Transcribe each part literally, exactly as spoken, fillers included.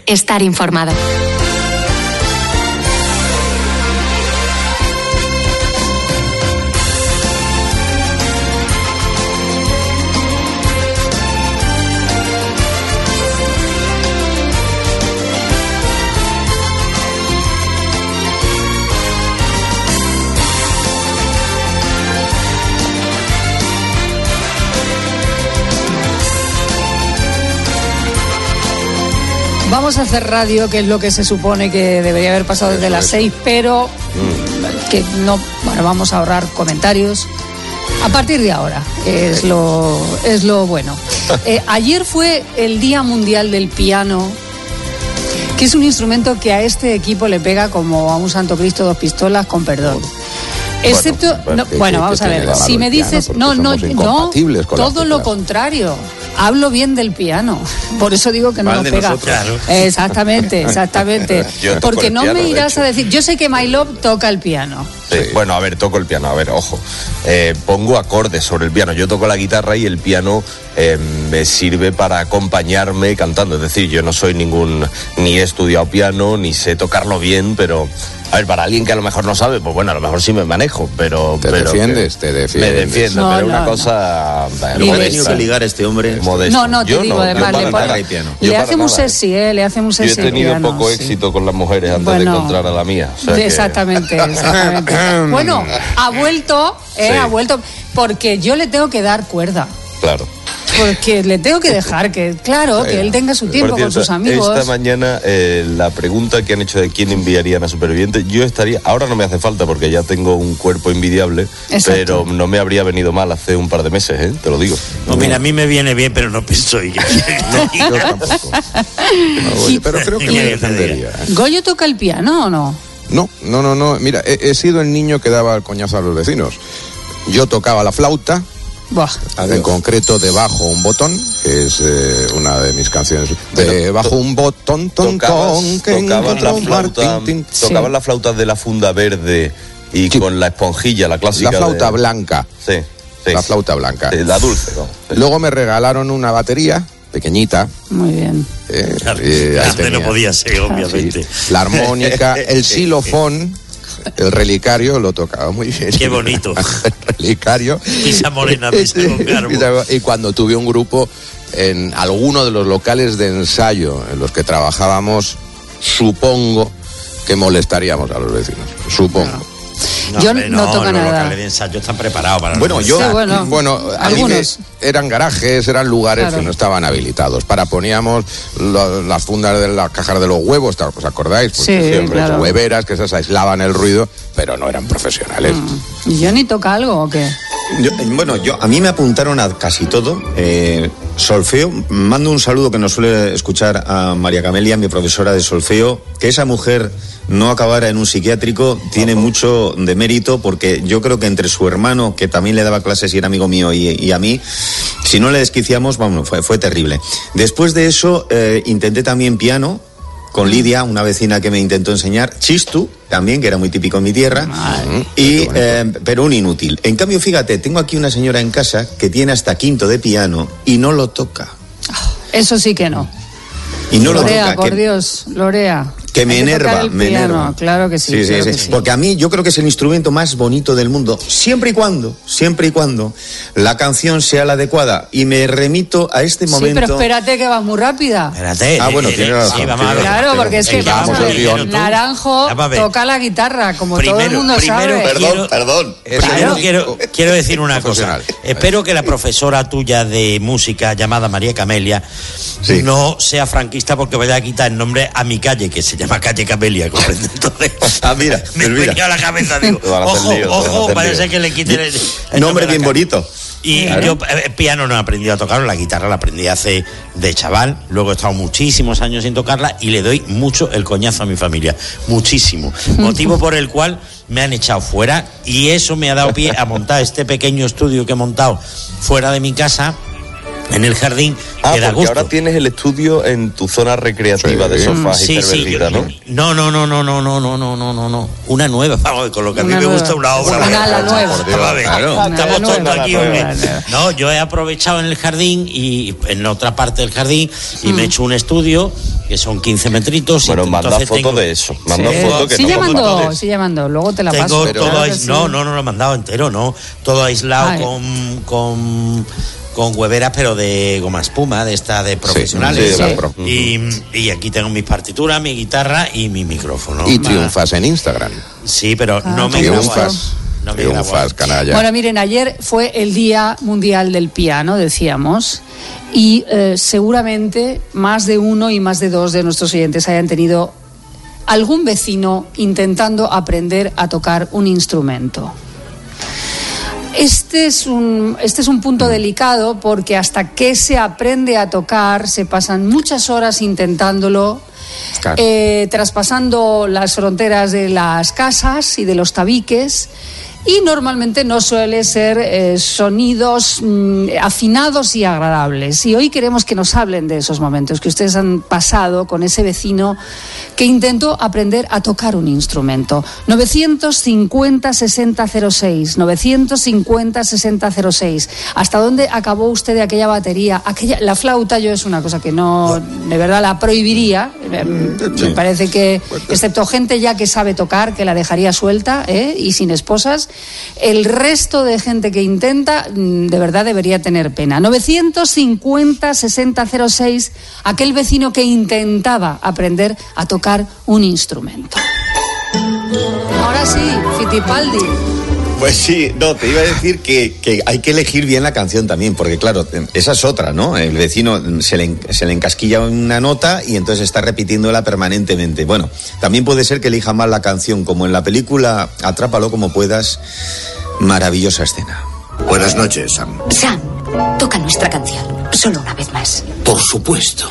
estar informado. Vamos a hacer radio, que es lo que se supone que debería haber pasado desde las seis, pero que no, bueno, vamos a ahorrar comentarios a partir de ahora, es lo, es lo bueno. Eh, ayer fue el Día Mundial del Piano, que es un instrumento que a este equipo le pega como a un Santo Cristo dos pistolas, con perdón. Excepto, bueno, bueno, no, bueno vamos a ver, si me dices, no, no, no, todo lo contrario. Hablo bien del piano, por eso digo que no nos pega. Nosotros. Exactamente, exactamente. Porque no piano, me irás a decir, yo sé que My Love toca el piano. Sí, bueno, a ver, toco el piano, a ver, ojo, eh, pongo acordes sobre el piano, yo toco la guitarra y el piano eh, me sirve para acompañarme cantando, es decir, yo no soy ningún, ni he estudiado piano, ni sé tocarlo bien, pero... A ver, para alguien que a lo mejor no sabe, pues bueno, a lo mejor sí me manejo, pero... Te pero defiendes, te defiendes. Me defiendo, no, pero no, una no. cosa... ¿Cómo ha tenido que ligar a este hombre? Modesto. No, no, te yo digo, no, además, le, pone, le hace un sexy, ¿eh? Le hace un sexy. Yo he tenido piano, poco sí. éxito con las mujeres antes bueno, de encontrar a la mía. O sea exactamente, que... exactamente. Bueno, ha vuelto, ¿eh? Sí. Ha vuelto, porque yo le tengo que dar cuerda. Claro. Porque le tengo que dejar que, claro, que él tenga su tiempo cierto, con sus amigos. Esta mañana, eh, la pregunta que han hecho de quién enviarían a Supervivientes, yo estaría, ahora no me hace falta porque ya tengo un cuerpo envidiable, exacto, pero no me habría venido mal hace un par de meses, ¿eh? Te lo digo. No, mira, a mí me viene bien, pero no pienso ir. No, yo tampoco. No, oye, pero creo que me defendería. ¿eh? ¿Goyo toca el piano o no? No, no, no, no. Mira, he, he sido el niño que daba el coñazo a los vecinos. Yo tocaba la flauta. Buah. En concreto, Debajo un botón, que es eh, una de mis canciones. Debajo un botón, ton, ton, que tocaban la flauta, Martín, tin. tocaban sí. las flautas de la funda verde y sí. con la esponjilla, la clásica. La flauta de... blanca. Sí, sí. La flauta blanca. Sí, la dulce, ¿no? Sí. Luego me regalaron una batería pequeñita. Muy bien. Eh, claro, eh, grande no podía ser, obviamente. Sí. La armónica, el xilofón. El relicario lo tocaba muy bien. Qué bonito. El relicario. Pisa morena, pisa con garbo. Y cuando tuve un grupo en alguno de los locales de ensayo en los que trabajábamos, supongo que molestaríamos a los vecinos. Supongo. No. No, yo hombre, no, no toco los nada. Los locales de ensayo están preparados para... Bueno, yo, sí, bueno, bueno a mí me, eran garajes, eran lugares claro. que no estaban habilitados. Para poníamos lo, las fundas de las cajas de los huevos, ¿os acordáis? Pues sí, siempre claro. hueveras que esas aislaban el ruido, pero no eran profesionales. Mm. ¿Y Johnny toca algo o qué? Yo, bueno, yo a mí me apuntaron a casi todo. Eh, solfeo, mando un saludo que nos suele escuchar a María Camelia, mi profesora de solfeo, que esa mujer no acabara en un psiquiátrico tiene mucho de mérito, porque yo creo que entre su hermano, que también le daba clases y era amigo mío, y, y a mí, si no le desquiciamos, vamos, fue, fue terrible. Después de eso, eh, intenté también piano con Lidia, una vecina que me intentó enseñar, chistu, también, que era muy típico en mi tierra, Ay, y, eh, pero un inútil. En cambio, fíjate, tengo aquí una señora en casa que tiene hasta quinto de piano y no lo toca. Eso sí que no. Y no Lorea, lo toca. por que, Dios, Lorea. Que me enerva, el me piano, enerva. Claro que sí. Sí, sí, claro sí. Que sí. Porque a mí yo creo que es el instrumento más bonito del mundo, siempre y cuando, siempre y cuando la canción sea la adecuada. Y me remito a este momento. Sí, pero espérate que vas muy rápida. Espérate. Ah, bueno, tiene razón. Sí, vamos a ver. Claro, porque es que vamos vamos a ver, guión, Naranjo toca la guitarra, como primero, todo el mundo primero, sabe. Perdón, quiero, perdón. Primero quiero, quiero decir una cosa. Espero que la profesora tuya de música, llamada María Camelia, sí. no sea franquista porque vaya a quitar el nombre a mi calle, que se llama Calle Camelia, ¿comprende? Entonces, ah, mira, me mira. venía a la cabeza, digo, ojo, lío, ojo, parece que le quiten el, el nombre bien bonito. Y claro. yo eh, piano no he aprendido a tocarlo, la guitarra la aprendí hace de chaval, luego he estado muchísimos años sin tocarla y le doy mucho el coñazo a mi familia, muchísimo, motivo por el cual me han echado fuera, y eso me ha dado pie a montar este pequeño estudio que he montado fuera de mi casa, en el jardín, Ah, que da porque gusto. ahora tienes el estudio en tu zona recreativa Sí. de sofás y Sí, sí, cervecitas, yo- ¿no? no, no, no, no, no, no, no, no, no, no, no, una nueva, vamos, con lo que a mí Una me nueva. gusta una obra. Una ala Vamos, nueva. por Dios, vamos a ver, Claro. Una ala estamos todos nueva. aquí, Una ¿o qué? ala nueva. No, yo he aprovechado en el jardín y en otra parte del jardín y Mm. me he hecho un estudio que son quince metritos. y Bueno, manda entonces fotos tengo- de eso. Manda Sí. fotos que Sigue no llamando, fotos. sigue llamando, luego te la Tengo paso. todo claro que ais- sí. no, no, no lo he mandado entero, no. Todo aislado Ay. con, con, con hueveras, pero de goma espuma, de esta de profesionales. sí, de Sí. la pro. Y, y aquí tengo mis partituras, mi guitarra y mi micrófono. Y triunfas en Instagram. Sí, pero Ah, no me qué grabo. Triunfas. No me grabo. Triunfas, canalla. Bueno, miren, ayer fue el Día Mundial del Piano, decíamos, y eh, seguramente más de uno y más de dos de nuestros oyentes hayan tenido algún vecino intentando aprender a tocar un instrumento. Este es un, este es un punto delicado porque hasta que se aprende a tocar se pasan muchas horas intentándolo, Claro. eh, traspasando las fronteras de las casas y de los tabiques. Y normalmente no suele ser eh, sonidos mm, afinados y agradables. Y hoy queremos que nos hablen de esos momentos que ustedes han pasado con ese vecino que intentó aprender a tocar un instrumento. novecientos cincuenta sesenta cero seis, novecientos cincuenta sesenta cero seis. ¿Hasta dónde acabó usted de aquella batería? Aquella, la flauta yo es una cosa que no, de verdad la prohibiría. Eh, Me parece que, excepto gente ya que sabe tocar, que la dejaría suelta, ¿eh? Y sin esposas. El resto de gente que intenta, de verdad debería tener pena. novecientos cincuenta sesenta cero seis, aquel vecino que intentaba aprender a tocar un instrumento. Ahora sí, Fittipaldi. Pues sí, no, te iba a decir que, que hay que elegir bien la canción también, porque claro, esa es otra, ¿no? El vecino se le, se le encasquilla una nota y entonces está repitiéndola permanentemente. Bueno, también puede ser que elija mal la canción, como en la película Atrápalo como puedas, maravillosa escena. Buenas noches, Sam. Sam, toca nuestra canción, solo una vez más. Por supuesto.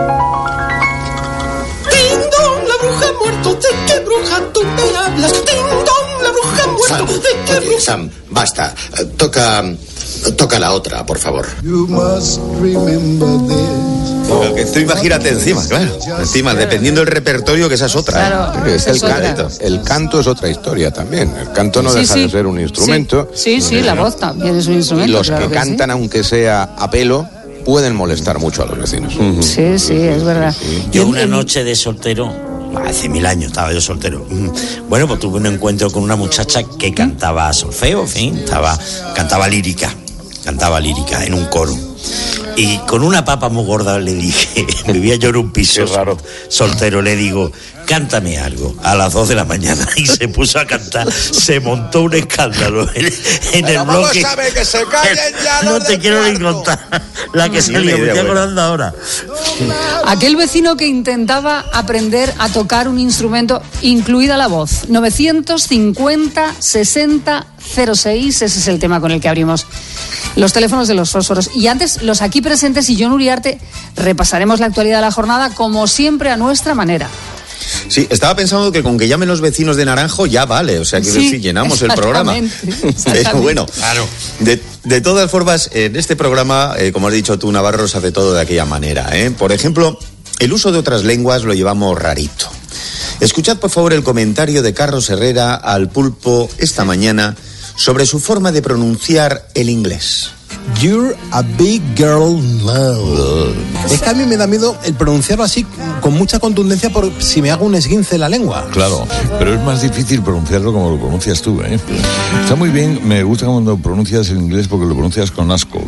Ding dong, la bruja ha muerto. ¿De qué bruja tú me hablas? Ding dong, la bruja ha muerto. Sam, ¿De qué oye, bruja? Sam, basta. Eh, Toca. Toca la otra, por favor. You must remember this. Pero que esto imagínate encima, claro. Encima, dependiendo del repertorio, que esa es otra. ¿eh? Claro, Es esa el, es otra. canto, el canto es otra historia también. El canto no Sí, deja sí. de ser un instrumento. Sí, sí, sí, la voz también es un Y instrumento. los claro que sí. cantan, aunque sea a pelo, pueden molestar mucho a los vecinos. Sí, sí, es verdad. Yo Y en- una en- noche de soltero, hace mil años estaba yo soltero. mm, Bueno, pues tuve un encuentro con una muchacha que cantaba solfeo, en fin, estaba, cantaba lírica, cantaba lírica en un coro. Y con una papa muy gorda le dije, vivía yo en un piso Qué raro. soltero, le digo, cántame algo a las dos de la mañana. Y se puso a cantar, se montó un escándalo en, en el Pero vamos bloque. a ver, que se callen ya No los te del quiero ni cuarto. contar la que Ni salió, una me idea estoy buena. acordando ahora. Aquel vecino que intentaba aprender a tocar un instrumento, incluida la voz. novecientos cincuenta sesenta cero seis, ese es el tema con el que abrimos los teléfonos de los fósforos. Y antes, los aquí presentes y Jon Uriarte, repasaremos la actualidad de la jornada, como siempre, a nuestra manera. Sí, estaba pensando que con que llamen los vecinos de Naranjo ya vale, o sea, que Sí, sí, llenamos el programa. exactamente, Pero exactamente. bueno, Claro. de, de todas formas, en este programa, eh, como has dicho tú, Navarro, se hace todo de aquella manera, ¿eh? Por ejemplo, el uso de otras lenguas lo llevamos rarito. Escuchad, por favor, el comentario de Carlos Herrera al Pulpo esta mañana sobre su forma de pronunciar el inglés. You're a big girl now. Es que a mí me da miedo el pronunciarlo así con mucha contundencia por si me hago un esguince en la lengua. Claro, pero es más difícil pronunciarlo como lo pronuncias tú, ¿eh? Está muy bien, me gusta cuando pronuncias el inglés porque lo pronuncias con asco.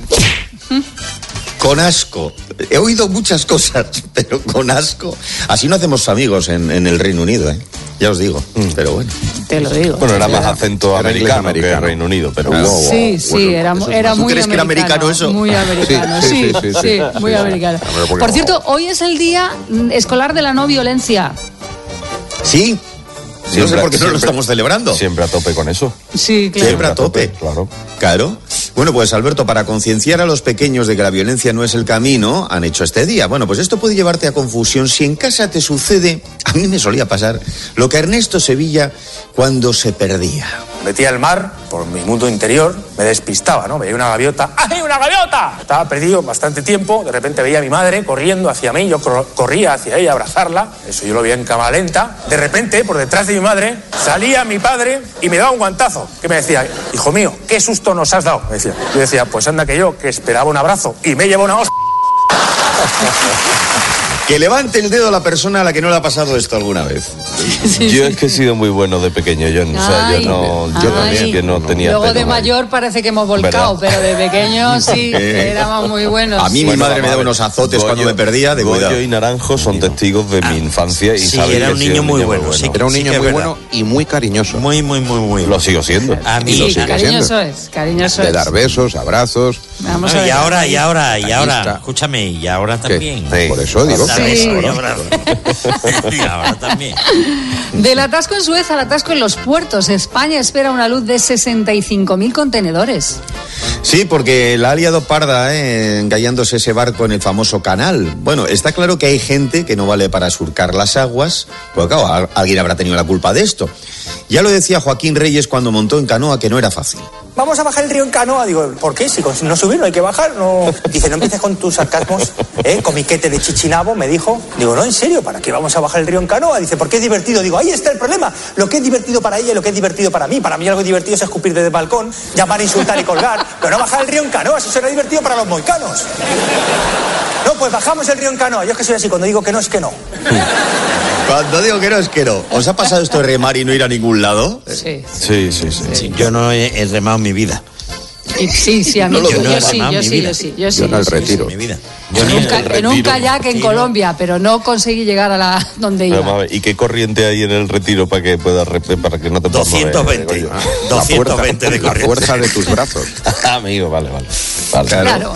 Con asco. He oído muchas cosas, pero con asco. Así no hacemos amigos en, en el Reino Unido, ¿eh? Ya os digo, pero bueno. Te lo digo. Bueno, era más Era- acento Era inglés americano, que americano. Reino Unido, pero Claro. wow, wow. Sí, sí, Bueno, era, eso es era más. ¿Tú muy crees que era americano eso? Muy americano, Sí, sí, sí, sí, sí, sí. muy americano. Hombre, porque Por no. cierto, hoy es el día mm, escolar de la no violencia. Sí. No sé Siempre- por qué no lo siempre- estamos celebrando. Siempre a tope con eso. Sí, claro. Siempre a tope. Claro. Claro. Bueno, pues Alberto, para concienciar a los pequeños de que la violencia no es el camino, han hecho este día. Bueno, pues esto puede llevarte a confusión si en casa te sucede, a mí me solía pasar, lo que a Ernesto Sevilla cuando se perdía. metía el mar por mi mundo interior, me despistaba, ¿no? Veía una gaviota. ¡Ay, una gaviota! Estaba perdido bastante tiempo, de repente veía a mi madre corriendo hacia mí, yo cor- corría hacia ella a abrazarla, eso yo lo veía en cámara lenta. De repente, por detrás de mi madre, salía mi padre y me daba un guantazo, que me decía, hijo mío, ¿qué susto nos has dado? Me decía. Yo decía, pues anda que yo, que esperaba un abrazo y me llevó una hostia. Que levante el dedo a la persona a la que no le ha pasado esto alguna vez. Sí, yo sí. es que he sido muy bueno de pequeño, yo, o sea, Ay, yo no, yo ay. también que no tenía Luego pelo, de ¿eh? mayor parece que hemos volcado, ¿Verdad? pero de pequeño sí, Eh, éramos muy buenos. A mí mi Bueno, madre me vamos a daba ver. unos azotes Goyo- cuando me perdía, de cuidado. Goyo y Naranjo son testigos de mi infancia y Sí, saben era que un he sido niño muy bueno, sí. Era un Sí niño que es muy verdad. bueno y muy cariñoso. Muy, muy, muy, muy. Lo sigo siendo. A mí, Y lo Sí, sigue cariñoso siendo. es, cariñoso De es. dar besos, abrazos. Vamos a No, ver. y ahora, y ahora, y Aquí ahora, está. escúchame, y ahora también. Sí. Por eso digo. Dar Sí. besos y abrazos. Y ahora también. Del atasco en Suez al atasco en los puertos, España espera una luz de sesenta y cinco mil contenedores. Sí, porque la ha liado parda, ¿eh? Engallándose ese barco en el famoso canal. Bueno, está claro que hay gente que no vale para surcar las aguas, pues claro, a- alguien habrá tenido la culpa de esto. Ya lo decía Joaquín Reyes cuando montó en canoa que no era fácil. Vamos a bajar el río en canoa. Digo, ¿por qué? Si con no subir no hay que bajar. No. Dice, no empieces con tus sarcasmos, ¿eh? Comiquete de chichinabo, me dijo. Digo, no, en serio, ¿para qué vamos a bajar el río en canoa? Dice, porque es divertido. Digo, ahí está el problema. Lo que es divertido para ella y lo que es divertido para mí. Para mí algo divertido es escupir desde el balcón, llamar, insultar y colgar. Pero no bajar el río en canoa, eso será divertido para los moicanos. No, pues bajamos el río en canoa. Yo es que soy así, cuando digo que no es que no. Cuando digo que no es que no. ¿Os ha pasado esto de remar y no ir a ningún lado? Sí. Sí, sí, sí. Sí, yo no he, he remado en mi vida. Y sí, sí, a mí No lo yo, dudo. yo sí, Jamás yo en sí, mi vida. yo sí, yo sí. Yo en yo el sí. retiro. En mi vida. En un, ca- en un retiro, kayak en retiro. Colombia, pero no conseguí llegar a la donde Pero, vamos a iba. ver, ¿y qué corriente hay en el retiro para que puedas re- para que no te puedas mover, doscientos veinte. Goyo? La doscientos fuerza, veinte de la corriente. fuerza de tus brazos. Amigo, vale, vale. Vale. Claro.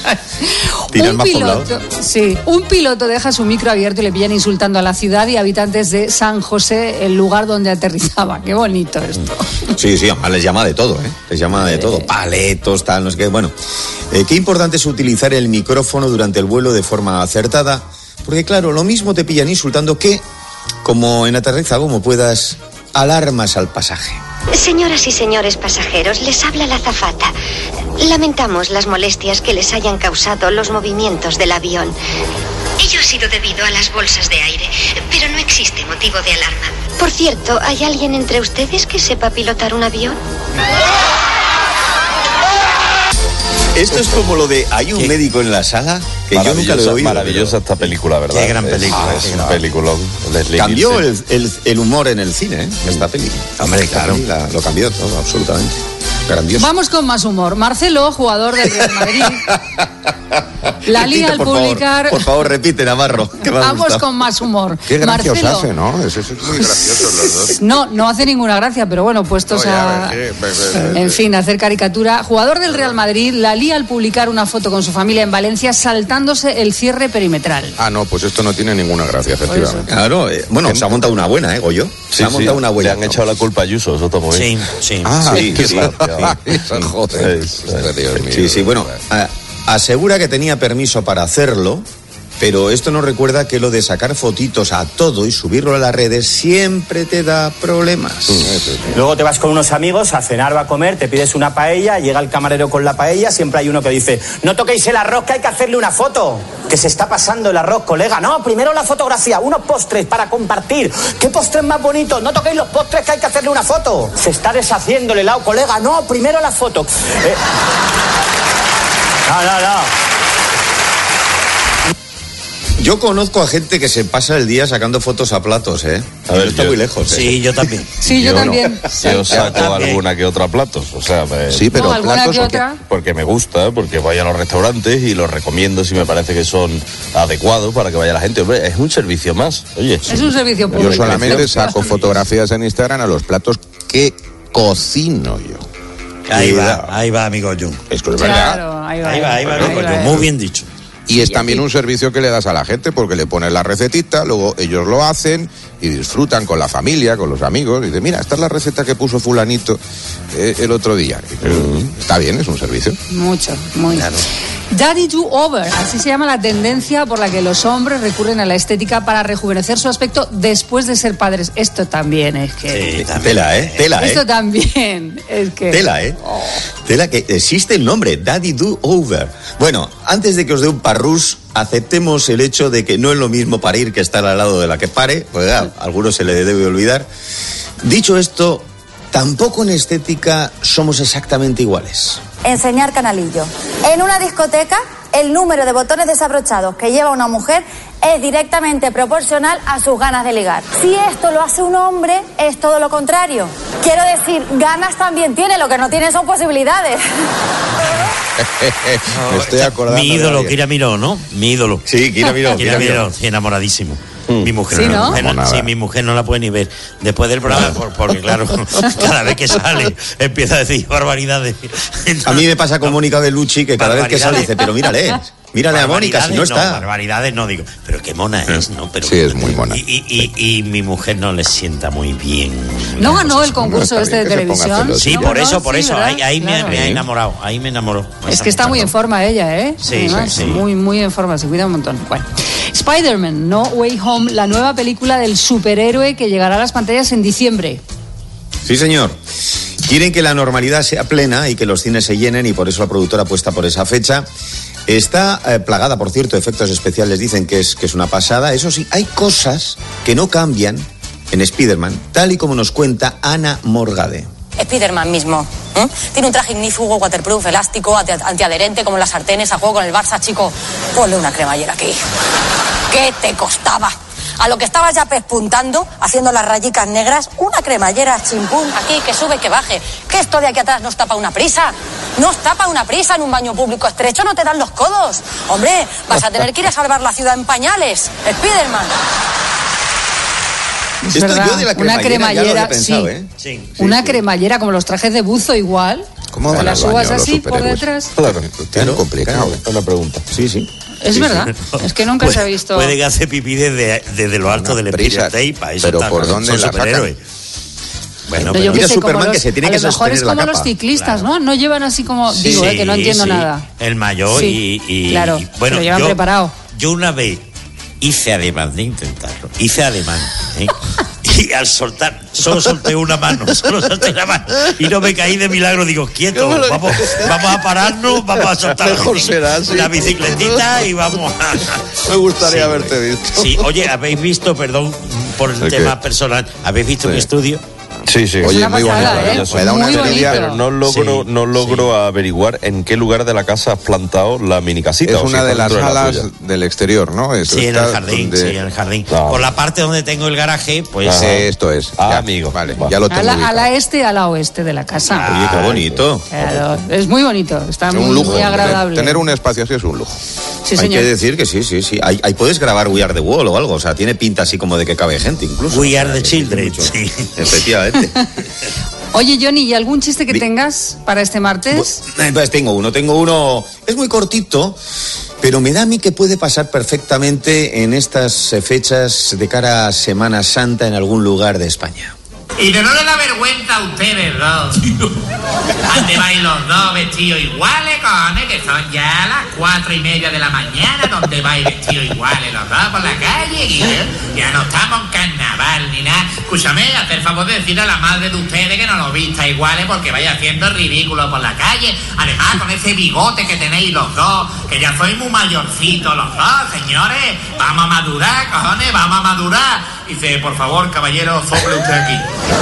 Tiran Un más piloto, sí, un piloto deja su micro abierto y le pillan insultando a la ciudad y habitantes de San José, el lugar donde aterrizaba. Qué bonito esto. Sí, sí, además les llama de todo, ¿eh? Les llama de todo. Paletos, tal, no sé qué. Bueno, eh, qué importante es utilizar el micrófono durante el vuelo de forma acertada, porque claro, lo mismo te pillan insultando que, como en aterriza como puedas, alarmas al pasaje. Señoras y señores pasajeros, les habla la azafata. Lamentamos las molestias que les hayan causado los movimientos del avión. Ello ha sido debido a las bolsas de aire, pero no existe motivo de alarma. Por cierto, ¿hay alguien entre ustedes que sepa pilotar un avión? Esto es como lo de hay un ¿Qué? médico en la sala, que yo nunca lo he Maravillosa, oído. maravillosa esta película, ¿verdad? Qué gran Es- película, Es, qué un gran. peliculón. Leslie Cambió Nielsen. el, el- el humor en el cine, ¿eh? Esta peli. Hombre, claro. La- lo cambió todo, absolutamente. Grandioso. Vamos con más humor. Marcelo, jugador del Real Madrid, la lía Repite, al por favor. publicar. Por favor, repite, Navarro. que me ha Vamos gustado. con más humor. Qué gracia os Marcelo, hace, ¿no? Es, es muy graciosos los dos. No, no hace ninguna gracia, pero bueno, puestos No, ya, a. ve, ve, ve, ve. En fin, hacer caricatura. Jugador del Real Madrid, la lía al publicar una foto con su familia en Valencia saltándose el cierre perimetral. Ah, no, pues esto no tiene ninguna gracia, efectivamente. Claro, eh, bueno, se ha montado una buena, ¿eh, Goyo? Sí, Se ha sí, montado una buena. Le han echado la culpa a Ayuso, eso está muy bien. Sí, sí. Ah, Sí, qué sí. gracia. Joder, Sí, sí. Dios mío. Sí, sí, bueno, a- asegura que tenía permiso para hacerlo, pero esto nos recuerda que lo de sacar fotitos a todo y subirlo a las redes siempre te da problemas. Luego te vas con unos amigos a cenar o a comer, te pides una paella, llega el camarero con la paella, siempre hay uno que dice, no toquéis el arroz que hay que hacerle una foto. Que se está pasando el arroz, colega. No, primero la fotografía, unos postres para compartir. ¿Qué postres más bonitos? No toquéis los postres que hay que hacerle una foto. Se está deshaciendo el helado, colega. No, primero la foto. Eh... No, no, no. Yo conozco a gente que se pasa el día sacando fotos a platos, ¿eh? A ver, No está yo- muy lejos, ¿eh? Sí, yo también. Sí, yo, Yo no. también. Yo saco también. alguna que otra platos, o sea, me- Sí, pero No, alguna platos que o qué? otra. porque me gusta, porque voy a los restaurantes y los recomiendo si me parece que son adecuados para que vaya la gente. Hombre, es un servicio más. Oye, Es un servicio público. Yo solamente saco fotografías en Instagram a los platos que cocino yo. Ahí Cuidado. va, ahí va, amigo Jun. Es que es verdad. Claro, ahí va. Ahí va, ahí va, amigo va. Jun. Muy bien dicho. Y es también un servicio que le das a la gente porque le pones la recetita, luego ellos lo hacen y disfrutan con la familia, con los amigos. Y dicen, mira, esta es la receta que puso fulanito eh, el otro día. Y, pero, Está bien, es un servicio. Mucho, muy. Claro. Daddy Do Over, así se llama la tendencia por la que los hombres recurren a la estética para rejuvenecer su aspecto después de ser padres. Esto también es que... Sí, también. Tela, ¿eh? Tela, ¿eh? Esto también es que... Tela, ¿eh? Oh. Tela, que existe el nombre, Daddy Do Over. Bueno, antes de que os dé un parrús, aceptemos el hecho de que no es lo mismo parir que estar al lado de la que pare, pues a algunos se le debe olvidar. Dicho esto, tampoco en estética somos exactamente iguales. Enseñar canalillo. En una discoteca, el número de botones desabrochados que lleva una mujer es directamente proporcional a sus ganas de ligar. Si esto lo hace un hombre, es todo lo contrario. Quiero decir, ganas también tiene, lo que no tiene son posibilidades. Me estoy acordando. Mi ídolo, Kira Miró, ¿no? Mi ídolo. Sí, Kira Miró. Kira Miró, enamoradísimo. Mm. Mi mujer, ¿Sí, no? ¿no? No, no, sí, mi mujer no la puede ni ver después del programa, por, porque claro, cada vez que sale empieza a decir barbaridades. Entonces, a mí me pasa con Mónica Bellucci, que cada vez que sale dice, pero mírale, mírale a Mónica, si no está. No, barbaridades no digo, pero qué mona es, ¿no? Pero, sí, es muy mona. Y, y, y, y mi mujer no le sienta muy bien. ¿No ganó el concurso este de televisión? Sí, no, por no, eso, por sí, eso, ¿verdad? ahí, ahí claro. me, me ha enamorado, ahí me enamoró. Es que está muy en forma ella, ¿eh? Sí, Además, sí, sí. Muy, muy en forma, se cuida un montón. Bueno. Spider-Man No Way Home, la nueva película del superhéroe que llegará a las pantallas en diciembre. Sí, señor. Quieren que la normalidad sea plena y que los cines se llenen y por eso la productora apuesta por esa fecha. Está eh, plagada, por cierto, efectos especiales, dicen que es, que es una pasada. Eso sí, hay cosas que no cambian en Spider-Man, tal y como nos cuenta Ana Morgade. Spider-Man mismo. ¿eh? Tiene un traje ignífugo, waterproof, elástico, antiadherente, como las sartenes, a juego con el Barça, chico. Ponle una cremallera aquí. ¿Qué te costaba? A lo que estabas ya pespuntando, haciendo las rayicas negras, una cremallera chimpún aquí, que sube, que baje. Que esto de aquí atrás nos tapa una prisa. Nos tapa una prisa en un baño público estrecho, no te dan los codos. Hombre, vas a tener que ir a salvar la ciudad en pañales. Spider-Man. Es Esto verdad, yo de la una cremallera, ya lo he pensado, sí. ¿eh? Sí, sí, una sí. cremallera, como los trajes de buzo igual. ¿Cómo Te van las al subas baño los así por superhéroes? detrás. Claro, Claro, complicado. claro, una pregunta. Sí, sí. Es Sí, verdad, sí. es que nunca se ha visto. Puede que hace pipí desde, desde lo alto del prisa, Empire State, para eso pero está, ¿por son dónde la sacan? superhéroes. Bueno, No, pero yo qué mira sé, Superman como que los- se tiene a que lo mejor sostener es la como capa. los ciclistas, Claro. ¿no? No llevan así como, Sí, digo, eh, que no entiendo sí. nada. El mayor Sí, y, y- claro, y- bueno, lo llevan yo, preparado. Yo una vez hice ademán de intentarlo, hice ademán, ¿eh? Y al soltar, solo solté una mano, solo solté la mano y no me caí de milagro. Digo, quieto, vamos, vamos a pararnos, vamos a soltar Mejor la, bicic- será, sí. la bicicletita y vamos a... Me gustaría Sí, haberte visto. Sí, oye, ¿habéis visto, perdón por el ¿El tema qué? personal, ¿habéis visto Sí. mi estudio? Sí, sí. Oye, una muy pasada, bonito. ¿eh? Me da una Muy envidia, bonito. Pero no logro, Sí, no logro averiguar en qué lugar de la casa has plantado la mini casita. Es o si una está de las dentro la salas tuya. del exterior, ¿no? Eso Sí, en está el jardín, donde- sí, en el jardín. Ah. Por la parte donde tengo el garaje, pues... Ajá. Esto es. Ah, Ya, amigo. Vale, Va. ya lo A tengo la, a ubicado. la este, a la oeste de la casa. Oye, qué bonito. Claro, es muy bonito, está Es muy, un lujo. muy tener- agradable. Tener un espacio así es un lujo. Sí, Hay señor. que decir que sí, sí, sí. Ahí, ahí puedes grabar We Are the Wall o algo. O sea, tiene pinta así como de que cabe gente incluso. We O are sea, the que children, mucho. sí. Efectivamente. Oye, Johnny, ¿y algún chiste que Di- tengas para este martes? Eh, Pues tengo uno, tengo uno. Es muy cortito, pero me da a mí que puede pasar perfectamente en estas eh, fechas de cara a Semana Santa en algún lugar de España. Y que no le da vergüenza a ustedes dos. ¿Dónde vais los dos vestidos iguales, cojones? Que son ya las cuatro y media de la mañana. ¿Dónde vais vestidos iguales los dos por la calle? Y, ¿eh? Ya no estamos en carnaval ni nada. Escúchame, hacer favor de decir a la madre de ustedes que no lo vista iguales porque vaya haciendo ridículo por la calle. Además, con ese bigote que tenéis los dos, que ya sois muy mayorcitos los dos, señores. Vamos a madurar, cojones, vamos a madurar. Dice, por favor, caballero, sople usted aquí.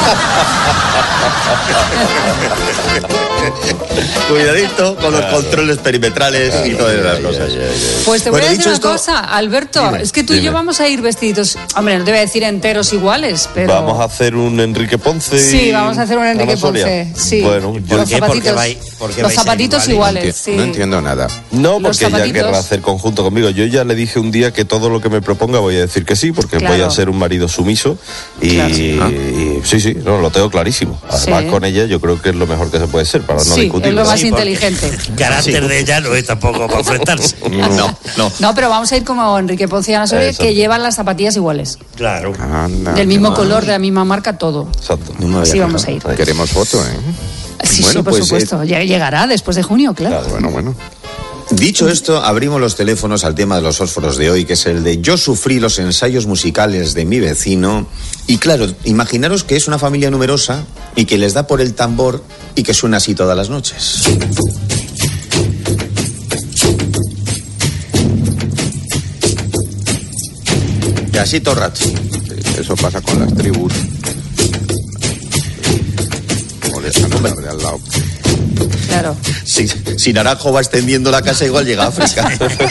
Cuidadito con los controles perimetrales y todas esas cosas. Pues te voy Bueno, a decir dicho una esto- cosa, Alberto, Dime, es que tú y dime. yo vamos a ir vestidos, hombre, no te voy a decir enteros iguales, pero... Vamos a hacer un Enrique Ponce. y Sí, vamos a hacer un Enrique Ana Soria. Ponce, sí. Bueno, yo- Los qué? ¿Por qué zapatitos, vais- por qué los vais a ser zapatitos iguales? iguales, Enti- sí. No entiendo nada. No, Los porque ella zapatitos. querrá hacer conjunto conmigo. Yo ya le dije un día que todo lo que me proponga voy a decir que sí, porque Claro. voy a ser un marido sumiso. Y, Claro. y- sí, sí, no, lo tengo clarísimo. Además, Sí. con ella yo creo que es lo mejor que se puede ser para no Sí, discutir. es lo más Sí, porque inteligente. el carácter de ella no es tampoco para enfrentarse. No, no. No, pero vamos a ir como Enrique Ponce y Ana Soria, Eso. que llevan las zapatillas iguales. Claro. Anda, Del mismo qué color, de la misma marca, todo. Exacto. No me había Así fijado. vamos a ir. mal. Queremos foto, ¿eh? Sí, Bueno, sí, por pues, supuesto. Lle- Llegará después de junio, claro. Bueno, bueno. Dicho esto, abrimos los teléfonos al tema de los fósforos de hoy, que es el de yo sufrí los ensayos musicales de mi vecino. Y claro, imaginaros que es una familia numerosa y que les da por el tambor y que suena así todas las noches. Y así todo rato. Eso pasa con las tribus. Molestan a de al lado. Claro. Si, si Naranjo va extendiendo la casa, igual llega a África.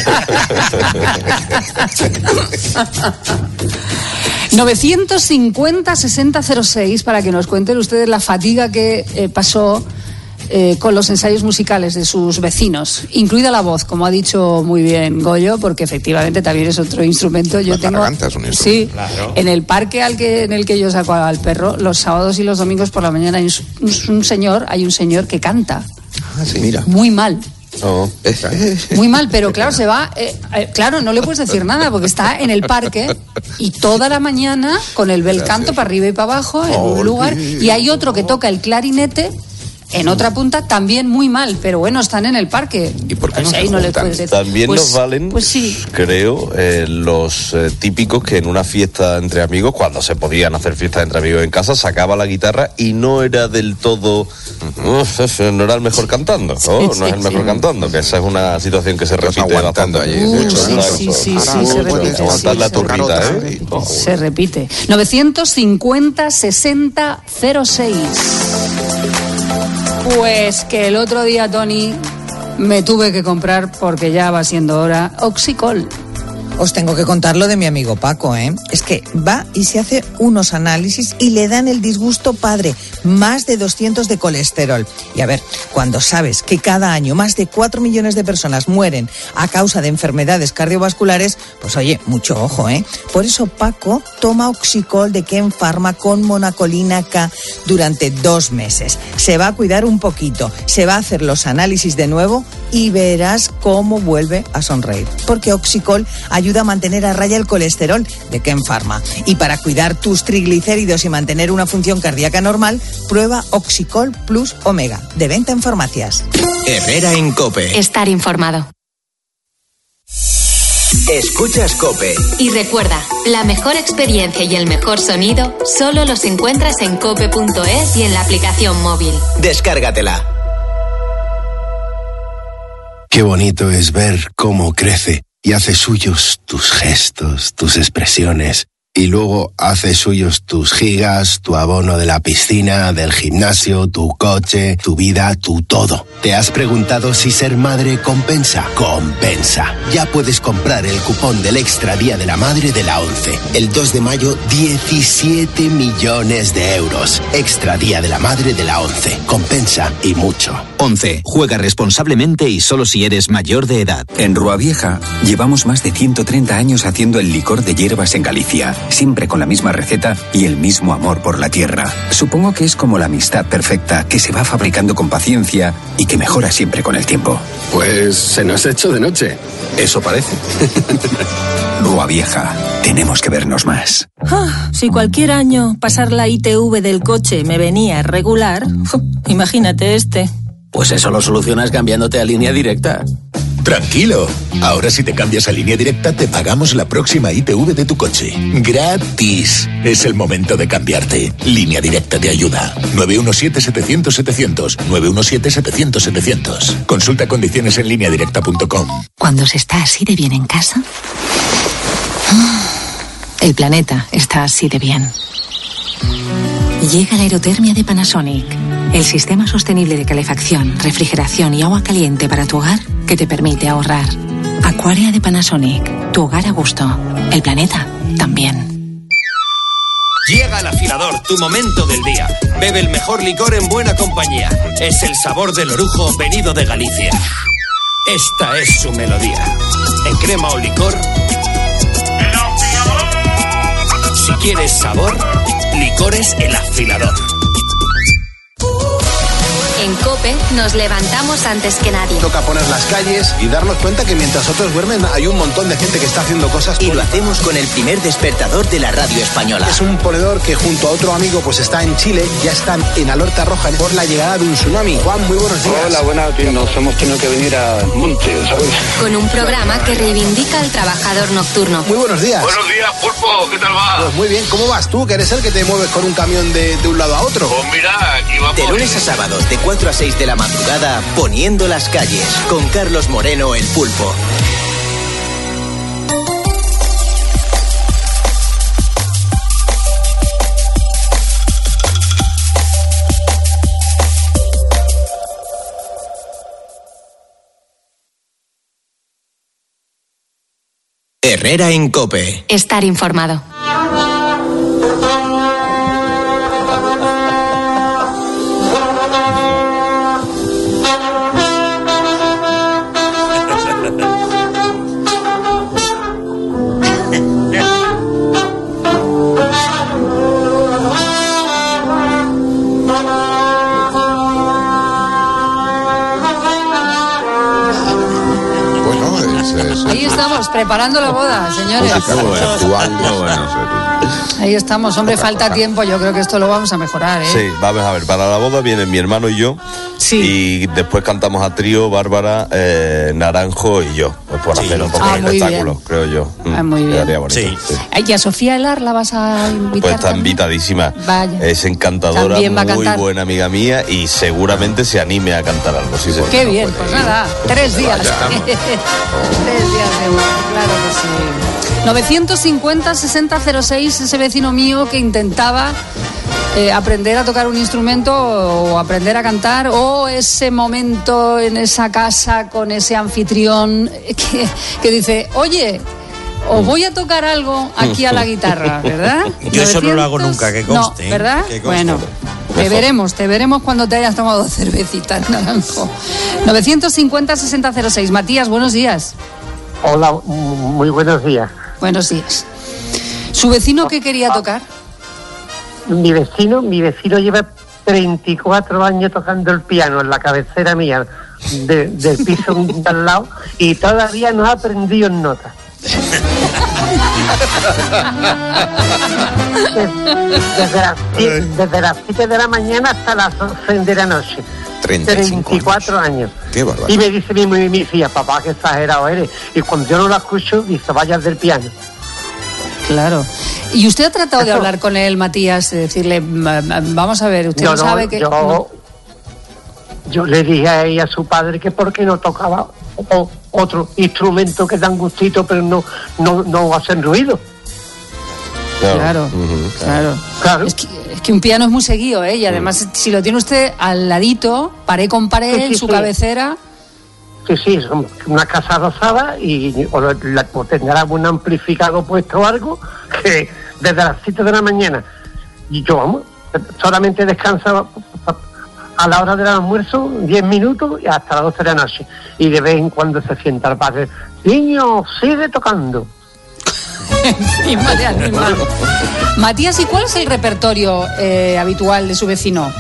novecientos cincuenta sesenta cero seis para que nos cuenten ustedes la fatiga que eh, pasó eh, con los ensayos musicales de sus vecinos, incluida la voz, como ha dicho muy bien Goyo, porque efectivamente también es otro instrumento. Yo la tengo, garganta es un instrumento. sí, claro. En el parque al que en el que yo saco al perro, los sábados y los domingos por la mañana hay un, un señor, hay un señor que canta. Ah, sí, mira. Muy mal. Oh. Muy mal, pero claro, se va, eh, eh, claro, no le puedes decir nada porque está en el parque y toda la mañana con el bel canto para arriba y para abajo en un lugar, y hay otro que toca el clarinete en otra punta también muy mal, pero bueno, están en el parque. ¿Y por qué no, pues se ahí no les Tam- puedes decir. También Pues- nos valen, pues sí. creo, eh, los eh, típicos que en una fiesta entre amigos, cuando se podían hacer fiestas entre amigos en casa, sacaba la guitarra y no era del todo, uf, no era el mejor cantando, ¿no? No es el mejor cantando, que esa es una situación que se repite aguantando bastante. allí. Uy, sí, sí, sí, sí, se repite. Aguantar sí, la se turrita, repite. ¿eh? Oh, Se repite. novecientos cincuenta sesenta cero seis. Pues que el otro día, Tony, me tuve que comprar, porque ya va siendo hora, Oxicol. Os tengo que contar lo de mi amigo Paco, ¿eh? Es que va y se hace unos análisis y le dan el disgusto padre, más de doscientos de colesterol. Y a ver, cuando sabes que cada año más de cuatro millones de personas mueren a causa de enfermedades cardiovasculares, pues oye, mucho ojo, ¿eh? Por eso Paco toma Oxicol de Ken Pharma con monacolina K durante dos meses. Se va a cuidar un poquito, se va a hacer los análisis de nuevo y verás cómo vuelve a sonreír. Porque Oxicol ayuda a mantener a raya el colesterol de Ken Pharma. Y para cuidar tus triglicéridos y mantener una función cardíaca normal, prueba Oxicol Plus Omega, de venta en farmacias. Herrera en COPE. Estar informado. Escuchas COPE. Y recuerda, la mejor experiencia y el mejor sonido solo los encuentras en cope punto es y en la aplicación móvil. Descárgatela. Qué bonito es ver cómo crece y hace suyos tus gestos, tus expresiones, y luego hace suyos tus gigas, tu abono de la piscina, del gimnasio, tu coche, tu vida, tu todo. ¿Te has preguntado si ser madre compensa? Compensa. Ya puedes comprar el cupón del Extra Día de la Madre de la ONCE. El dos de mayo, diecisiete millones de euros. Extra Día de la Madre de la ONCE. Compensa y mucho. ONCE. Juega responsablemente y solo si eres mayor de edad. En Rua Vieja llevamos más de ciento treinta años haciendo el licor de hierbas en Galicia, siempre con la misma receta y el mismo amor por la tierra. Supongo que es como la amistad perfecta, que se va fabricando con paciencia y que mejora siempre con el tiempo. Pues se nos ha hecho de noche. Eso parece. Rua Vieja. Tenemos que vernos más. Ah, si cualquier año pasar la I T V del coche me venía regular, imagínate este. Pues eso lo solucionas cambiándote a Línea Directa. Tranquilo, ahora si te cambias a Línea Directa te pagamos la próxima I T V de tu coche. Gratis. Es el momento de cambiarte. Línea Directa te ayuda. nueve uno siete, setecientos, setecientos. nueve uno siete, setecientos, setecientos. Consulta condiciones en línea directa punto com. Cuando se está así de bien en casa, el planeta está así de bien. Llega la aerotermia de Panasonic, el sistema sostenible de calefacción, refrigeración y agua caliente para tu hogar que te permite ahorrar. Aquaria de Panasonic, tu hogar a gusto, el planeta también. Llega el afilador, tu momento del día. Bebe el mejor licor en buena compañía. Es el sabor del orujo venido de Galicia. Esta es su melodía. En crema o licor. Si quieres sabor, Licores El Afilador. En COPE COPE nos levantamos antes que nadie. Toca poner las calles y darnos cuenta que mientras otros duermen hay un montón de gente que está haciendo cosas. Y lo hacemos con el primer despertador de la radio española. Es un ponedor que junto a otro amigo pues está en Chile, ya están en alerta roja por la llegada de un tsunami. Juan, muy buenos días. Hola, buenas, nos hemos tenido que venir a Monte, ¿sabes? Con un programa que reivindica al trabajador nocturno. Muy buenos días. Buenos días, Pulpo, ¿qué tal va? Pues muy bien, ¿cómo vas tú? Que eres el que te mueves con un camión de, de un lado a otro. Pues mira, aquí vamos. De lunes a sábados, de cuatro a seis de la madrugada, poniendo las calles, con Carlos Moreno, el Pulpo. Herrera en COPE. Estar informado. Ahí estamos, preparando la boda, señores. Ahí estamos, hombre, falta tiempo, yo creo que esto lo vamos a mejorar, ¿eh? Sí, vamos a ver, para la boda vienen mi hermano y yo, sí. Y después cantamos a trío, Bárbara, eh, Naranjo y yo, pues por sí. hacer un poco ah, de espectáculo, bien. creo yo. Ah, muy bien. Bonito, sí. Sí. ¿Y a Sofía Elar la vas a invitar? Pues está también? invitadísima. Vaya. Es encantadora, muy buena amiga mía y seguramente se anime a cantar algo. Sí, Qué bien, pues nada, tres días. tres días de boda, claro que sí. novecientos cincuenta, sesenta cero seis, ese vecino mío que intentaba eh, aprender a tocar un instrumento o aprender a cantar, o ese momento en esa casa con ese anfitrión que, que dice, oye, os voy a tocar algo aquí a la guitarra, ¿verdad? Yo eso no lo hago nunca, que conste. No, ¿verdad? Que conste. Bueno, te veremos, te veremos cuando te hayas tomado cervecitas, Naranjo. novecientos cincuenta, sesenta cero seis. Matías, buenos días. Hola, muy buenos días. Buenos días. ¿Su vecino qué quería tocar? Mi vecino, mi vecino lleva treinta y cuatro años tocando el piano en la cabecera mía de, del piso de al lado y todavía no ha aprendido en notas. Desde las, desde las siete de la mañana hasta las once de la noche. treinta y cuatro años. Qué barbaridad. Y me dice mi, mi, mi hija, papá, qué exagerado eres. Y cuando yo no la escucho, dice, vayas del piano. Claro. ¿Y usted ha tratado de hablar con él, Matías, de decirle, vamos a ver, usted yo no sabe no, que... Yo, no. yo le dije a ella, a su padre, que por qué no tocaba o, otro instrumento que dan gustito, pero no, no, no hacen ruido. Claro, claro, uh-huh, claro. claro. Es, que, es que un piano es muy seguido, ¿eh? Y además, uh-huh. si lo tiene usted al ladito, pared con pared, sí, sí, en su sí. cabecera... Sí, sí, es una casa rosada y o la, o tendrá un amplificador puesto o algo que desde las siete de la mañana y yo, vamos, solamente descansa a la hora del almuerzo diez minutos y hasta las doce de la noche. Y de vez en cuando se sienta el padre, niño, sigue tocando. Sí, Matías, ¿y cuál es el repertorio eh, habitual de su vecino?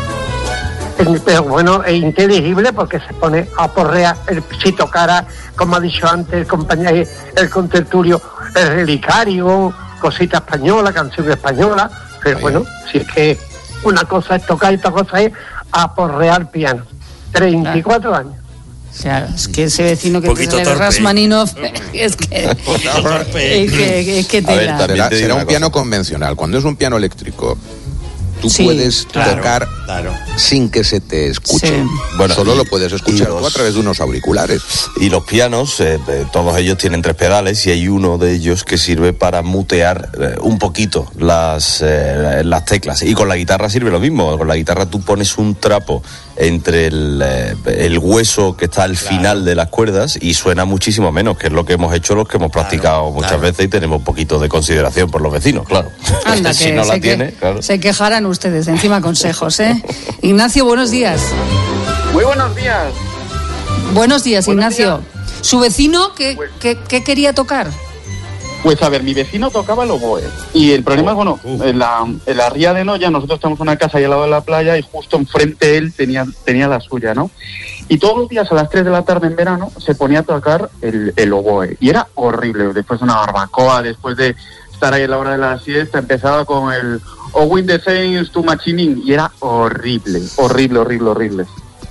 Pero bueno, es inteligible porque se pone a porrear, el, si tocara, como ha dicho antes el compañero, el contertulio, el relicario, cosita española, canción española, pero bueno, si es que una cosa es tocar y otra cosa es aporrear piano. treinta y cuatro claro. años. Claro, es que ese vecino que tiene el Rasmaninov es que es que, es que te ver, será, será un piano convencional. Cuando es un piano eléctrico, tú sí, puedes claro, tocar claro. sin que se te escuche. Sí. Bueno, solo y, lo puedes escuchar los, tú a través de unos auriculares. Y los pianos, eh, todos ellos tienen tres pedales y hay uno de ellos que sirve para mutear eh, un poquito las, eh, las teclas. Y con la guitarra sirve lo mismo. Con la guitarra tú pones un trapo entre el, eh, el hueso que está al claro. final de las cuerdas y suena muchísimo menos, que es lo que hemos hecho los que hemos practicado claro, muchas claro. veces y tenemos un poquito de consideración por los vecinos, claro. Anda, si que no la que, tiene, claro. Se quejarán ustedes, encima consejos, ¿eh? Ignacio, buenos días. Muy buenos días. Buenos días, buenos Ignacio. Días. ¿Su vecino qué, qué, qué quería tocar? Pues a ver, mi vecino tocaba el oboe y el problema es, bueno, en la, en la ría de Noya nosotros tenemos una casa ahí al lado de la playa y justo enfrente de él tenía, tenía la suya, ¿no? Y todos los días a las tres de la tarde en verano se ponía a tocar el, el oboe y era horrible. Después de una barbacoa, después de estar ahí a la hora de la siesta, empezaba con el O Win the Saints to Machinin y era horrible, horrible, horrible, horrible.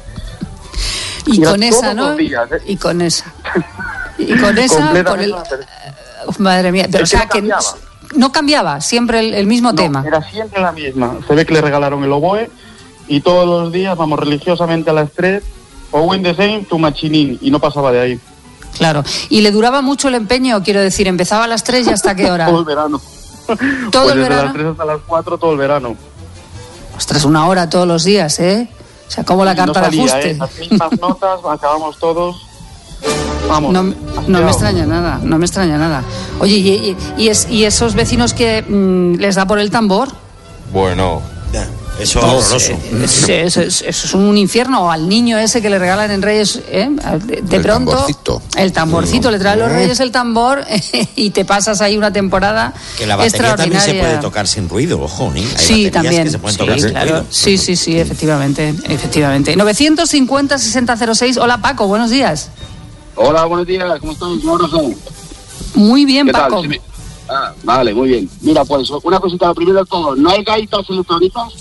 Y, y con esa, ¿no? Días, ¿eh? Y con esa. Y con esa, con el... Uf, madre mía, pero, o sea, no que no, no cambiaba, siempre el, el mismo no, tema. Era siempre la misma. Se ve que le regalaron el oboe y todos los días, vamos, religiosamente a las tres, O Win the Saints to Machinin, y no pasaba de ahí. Claro, y le duraba mucho el empeño, quiero decir, empezaba a las tres y hasta qué hora. Todo el verano. Todo pues el desde verano. las tres hasta las cuatro, todo el verano. Ostras, una hora todos los días, ¿eh? O sea, como la carta no salía, de ajuste. ¿eh? Las mismas notas, acabamos todos. Vamos. No, no me extraña nada, no me extraña nada. Oye, ¿y, y, y, es, y esos vecinos que mmm, les da por el tambor? Bueno, eso es horroroso. Eso, eso, eso es un infierno. O al niño ese que le regalan en Reyes, ¿eh? de, de el pronto, tamborcito. el tamborcito, le traen los Reyes el tambor y te pasas ahí una temporada que la batería también se puede extraordinaria. tocar sin ruido, ojo, ¿eh? Hay Sí, baterías también. que se pueden Sí, tocar sin claro. ruido. Sí, sí, sí, efectivamente, efectivamente. novecientos cincuenta, sesenta cero seis. Hola, Paco, buenos días. Hola, buenos días, ¿cómo están? ¿Cómo son? Muy bien, ¿Qué tal? Paco. Sí, me- Ah, vale, muy bien. Mira, pues una cosita, lo primero de todo, ¿no hay gaitas electrónicas?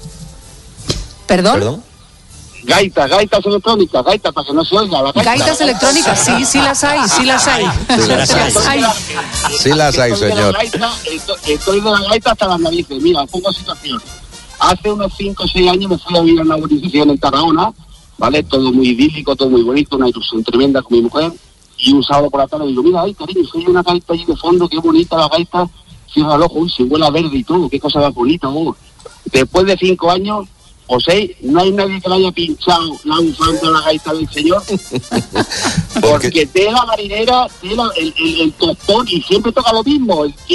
¿Perdón? ¿Perdón? Gaitas, gaitas electrónicas, gaitas, para que no se oiga la gaita. Gaitas electrónicas, sí, sí las hay, sí las hay. Sí las hay. Sí las hay, Estoy de la señor. gaita, estoy, estoy de la gaita hasta las narices. Mira, pongo situación. Hace unos cinco o seis años me fui a vivir a una urbanización en Tarragona, ¿vale? Todo muy idílico, todo muy bonito, una ilusión tremenda con mi mujer. Y un sábado por la tarde digo, mira, ay, cariño, soy una gaita allí de fondo, qué bonita la gaita. Cierra el ojo, uy, se huele a verde y todo, qué cosa más bonita, oh. Después de cinco años o seis, no hay nadie que le haya pinchado la bufanda a la gaita del señor. Porque tela marinera, tela, el, el, el tostón, y siempre toca lo mismo. El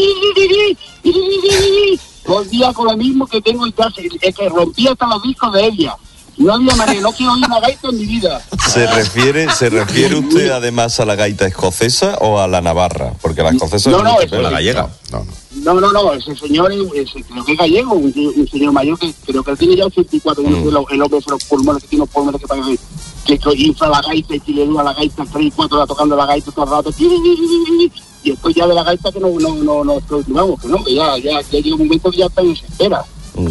dos días con lo mismo que tengo en casa, es que rompí hasta los discos de ella. No había manera, no quiero oír una gaita en mi vida. ¿Se refiere, ¿Se refiere usted además a la gaita escocesa o a la navarra? Porque la escocesa No, es no, mucho eso peor. es- La gallega. No, no. No, no, no, ese señor es, es- creo que es gallego, un, un señor mayor que creo que él tiene ya ochenta y cuatro años, Mm. el, el hombre de los pulmones, que tiene los pulmones que parece que, que infla la gaita y que le dura la gaita tres y cuatro horas tocando la gaita todo el rato. Y después ya de la gaita que no, no, no, no, no vamos, que no, que ya, ya, ya llega un momento que ya está desespera.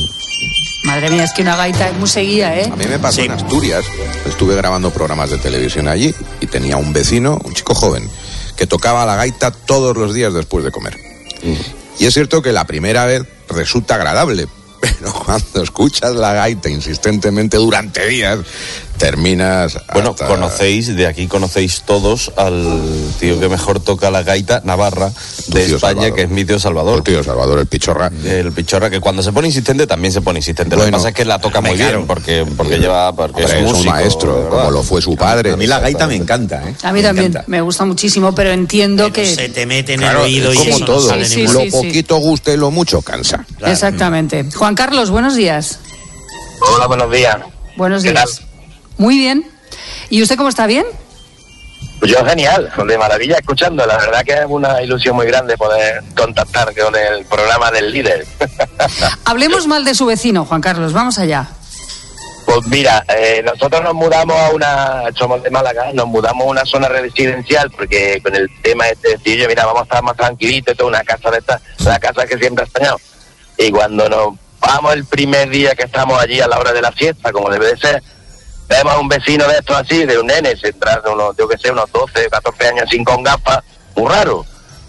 Madre mía, es que una gaita es muy seguida, ¿eh? A mí me pasó en Asturias, estuve grabando programas de televisión allí y tenía un vecino, un chico joven, que tocaba la gaita todos los días después de comer. Y es cierto que la primera vez resulta agradable, pero cuando escuchas la gaita insistentemente durante días, terminas... Bueno, hasta- conocéis, de aquí conocéis todos al tío que mejor toca la gaita navarra de tío España, Salvador. que es mi tío Salvador. Tu tío Salvador, el Pichorra. El Pichorra, que cuando se pone insistente también se pone insistente. Lo que Bueno, pasa es que la toca muy claro. bien, porque, porque lleva, porque Hombre, es es un músico, maestro, de verdad. como lo fue su padre. A mí la gaita me encanta, ¿eh? A mí Me también encanta. me gusta muchísimo, pero entiendo que... Se te mete en Claro, el oído es y como eso todo. no sale Sí, ni sí, lo sí, poquito gusta y lo mucho cansa. Exactamente. Juan Carlos, buenos días. Hola, buenos días. Buenos ¿Qué días. Muy bien. ¿Y usted cómo está? ¿Bien? Pues yo genial, de maravilla escuchando. La verdad que es una ilusión muy grande poder contactar con el programa del líder. Hablemos mal de su vecino, Juan Carlos. Vamos allá. Pues mira, eh, nosotros nos mudamos a una, somos de Málaga, nos mudamos a una zona residencial porque con el tema este de decir, mira, vamos a estar más tranquilitos, toda una casa de estas, la casa que siempre he soñado. Y cuando nos vamos el primer día que estamos allí a la hora de la fiesta, como debe de ser, vemos a un vecino de estos así, de un nene, se entra de unos, yo que sé, unos doce, catorce años sin con gafas, muy raro.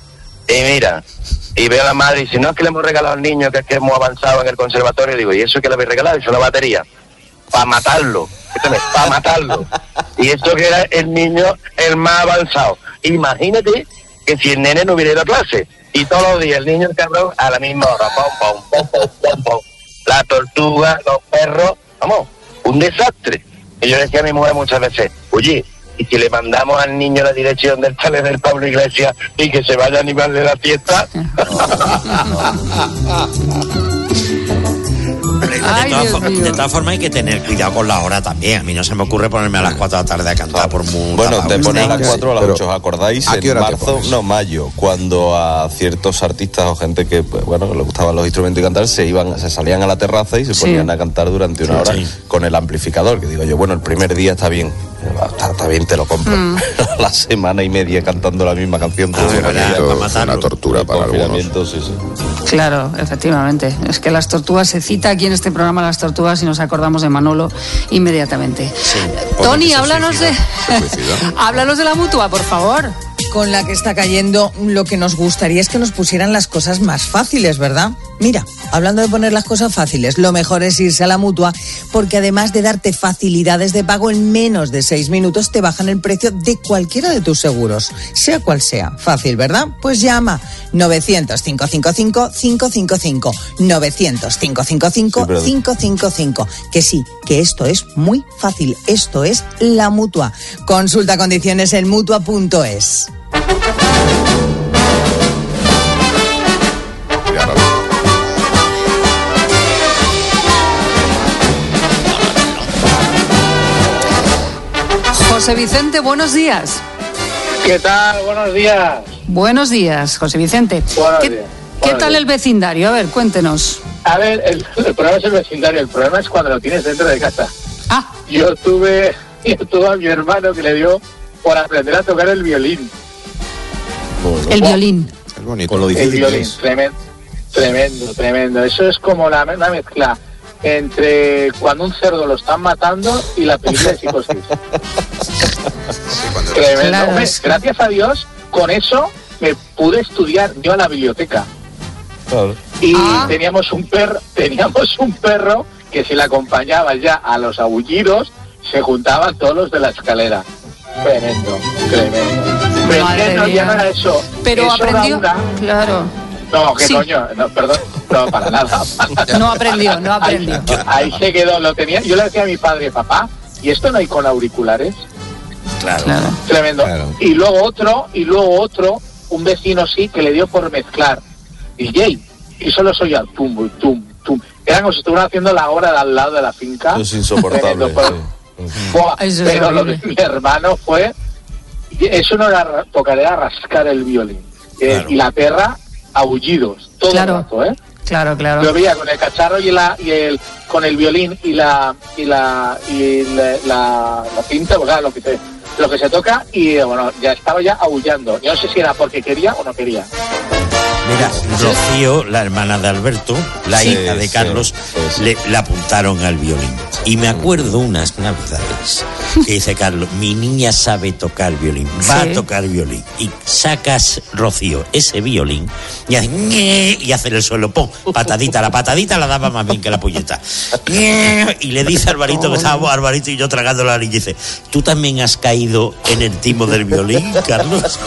Y mira, y veo a la madre y dice, no es que le hemos regalado al niño, que es que hemos avanzado en el conservatorio. Y digo, ¿y eso que le habéis regalado? Y es una batería. Para matarlo, para matarlo. Y esto que era el niño el más avanzado. Imagínate que si el nene no hubiera ido a clase, y todos los días el niño, el cabrón, a la misma hora, pom, pom, pom, pom, pom, pom. La tortuga, los perros, vamos, un desastre. Y yo decía a mi mujer muchas veces, oye, y si le mandamos al niño la dirección del chalet del Pablo Iglesias y que se vaya a animar de la fiesta. De todas, for- de todas formas hay que tener cuidado con la hora también. A mí no se me ocurre ponerme a las cuatro de la tarde a cantar por muy... Bueno, te pones a las cuatro o a las Pero, ocho, ¿os acordáis? ¿a qué En hora te marzo, pones? no, mayo, cuando a ciertos artistas o gente que, pues, bueno, que les gustaban los instrumentos y cantar, se iban, se salían a la terraza y se Sí. ponían a cantar durante una Sí, hora sí. con el amplificador, que digo yo, bueno, el primer día está bien, está, está bien, te lo compro. Mm. La semana y media cantando la misma canción todo el día, Confinamiento, para es una matarlo. tortura para algunos. confinamiento, sí, sí. Claro, efectivamente. Es que las tortugas, se cita aquí en este programa las tortugas y nos acordamos de Manolo inmediatamente. Tony, que se háblanos de, suicida, se suicida. háblanos de la mutua, por favor. Con la que está cayendo, lo que nos gustaría es que nos pusieran las cosas más fáciles, ¿verdad? Mira, hablando de poner las cosas fáciles, lo mejor es irse a la Mutua, porque además de darte facilidades de pago, en menos de seis minutos te bajan el precio de cualquiera de tus seguros, sea cual sea. Fácil, ¿verdad? Pues llama novecientos, cinco cinco cinco, cinco cinco cinco, novecientos, cinco cinco cinco, cinco cinco cinco. Que sí, que esto es muy fácil, esto es la Mutua. Consulta condiciones en mutua punto es. José Vicente, buenos días. ¿Qué tal? Buenos días. Buenos días, José Vicente. Buenos ¿Qué, días. ¿qué Buenos tal días. el vecindario? A ver, cuéntenos. A ver, el, el problema es el vecindario, el problema es cuando lo tienes dentro de casa. Ah. Yo tuve, yo tuve a mi hermano que le dio por aprender a tocar el violín. El violín. Es bonito. Con lo El difícil que violín, es. tremendo, tremendo, tremendo. Eso es como la, una mezcla entre cuando un cerdo lo están matando y la película de Psicosis. Tremendo. Claro, Hombre, es- gracias a Dios, con eso me pude estudiar yo a la biblioteca. Claro. Y Ah. teníamos un perro, teníamos un perro que si le acompañaba ya a los aullidos, se juntaban todos los de la escalera. Tremendo, tremendo. Pero Madre es que no, mía. ya no era eso. Pero Eso era aprendió. una- Claro. No, que Sí. coño, no, perdón, no, para nada. No aprendió, no aprendió. Ahí se quedó, lo tenía. Yo le decía a mi padre, papá, ¿y esto no hay con auriculares? Claro. Claro. Tremendo. Claro. Y luego otro, y luego otro, un vecino sí, que le dio por mezclar D J. Y solo soy al tum, tum, tum. Era como si estuvieran haciendo la hora de al lado de la finca. Eso es insoportable. Tremendo, pero- sí. Buah, Eso es pero lo de horrible. mi hermano fue... Eso no era ra- tocar, era rascar el violín. Eh, Claro. Y la perra, aullidos, todo Claro. el rato, ¿eh? Claro, claro. Yo veía con el cacharro y, la, y el con el violín y la y la y la, la, la cinta, pues, claro, lo que se lo que se toca y eh, bueno, ya estaba ya aullando. Yo no sé si era porque quería o no quería. Mira, Rocío, la hermana de Alberto, la Sí, hija de sí, Carlos, sí, sí. Le, le apuntaron al violín. Y me acuerdo unas navidades que dice Carlos, mi niña sabe tocar violín, va Sí. a tocar violín. Y sacas, Rocío, ese violín y hace ñe, y hace en el suelo, pum, patadita. La patadita la daba más bien que la puñeta. ñe, Y le dice a Alvarito, que estábamos Alvarito y yo tragando la niña, y dice, ¿tú también has caído en el timo del violín, Carlos?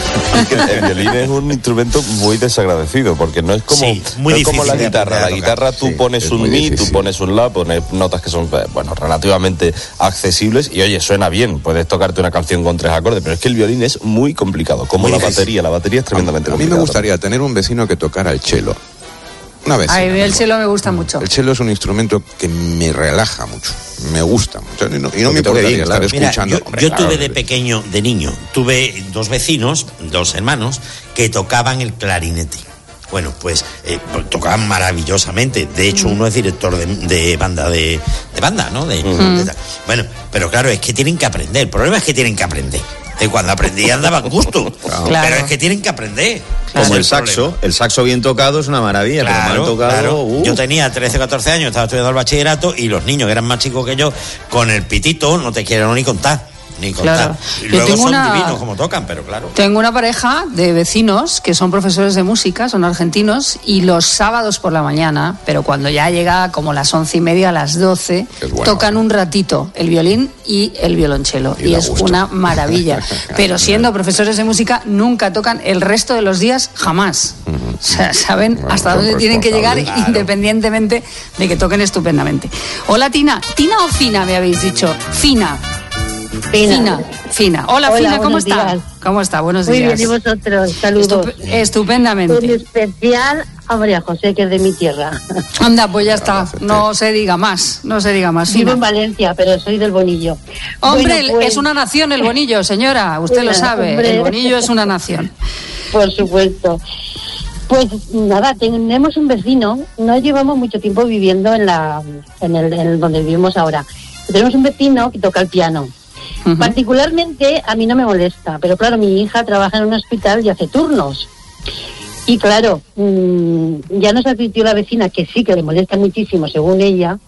El violín es un instrumento muy desagradecido porque no es como, Sí, muy no es como la difícil de guitarra. La aprender a tocar. guitarra tú Sí, pones es un muy mi, tú difícil. pones un la, pones notas que son eh, bueno relativamente accesibles y oye, suena bien, puedes tocarte una canción con tres acordes, pero es que el violín es muy complicado, como Muy la difícil. batería. La batería es tremendamente A mí me complicada. gustaría tener un vecino que tocara el cello. Una vez. Ay, el cielo me gusta mucho. El cello es un instrumento que me relaja mucho, me gusta mucho. Y no, y no me Porque te oye importaría bien, estar claro. Mira, escuchando. yo, Hombre, yo claro, tuve de pequeño, de niño, tuve dos vecinos, dos hermanos, que tocaban el clarinete. Bueno, pues eh, tocaban maravillosamente. De hecho, uno es director de, de banda de, de banda, ¿no? De, de tal. Bueno, pero claro, es que tienen que aprender. El problema es que tienen que aprender. Y cuando aprendían daban gusto. Claro. Pero es que tienen que aprender. Como Ese el es saxo, problema. el saxo bien tocado es una maravilla, pero Claro, mal tocado... claro. uh. Yo tenía trece, catorce años, estaba estudiando el bachillerato y los niños que eran más chicos que yo, con el pitito, no te quiero ni contar. Ni contar. Claro. Y Yo luego tengo son una- divinos como tocan, pero claro. Tengo una pareja de vecinos que son profesores de música, son argentinos, y los sábados por la mañana, pero cuando ya llega como las once y media, a las doce, Es bueno. tocan un ratito el violín y el violonchelo. Y Y, da es gusto. una maravilla. Pero siendo profesores de música, nunca tocan el resto de los días, jamás. O sea, saben Bueno, hasta son dónde tienen que llegar, responsables. independientemente de que toquen estupendamente. Hola, Tina. ¿Tina o Fina me habéis dicho? Fina. Fina. Fina. Fina. Hola, Hola, Fina, ¿cómo buenos está? días. ¿Cómo está? Buenos Muy días. bien, y vosotros, saludos. Estup- estupendamente. Un especial a María José, que es de mi tierra. Anda, pues ya está. No se diga más, no se diga más. Vivo Fina. en Valencia, pero soy del Bonillo. Hombre, Bueno, pues- es una nación el Bonillo, señora. Usted lo Mira, sabe. hombre. El Bonillo es una nación. Por supuesto. Pues nada, tenemos un vecino, no llevamos mucho tiempo viviendo en la en el, en el donde vivimos ahora. Tenemos un vecino que toca el piano. Uh-huh. Particularmente a mí no me molesta, pero claro, mi hija trabaja en un hospital y hace turnos. Y claro, mmm, ya nos advirtió la vecina que sí, que le molesta muchísimo, según ella.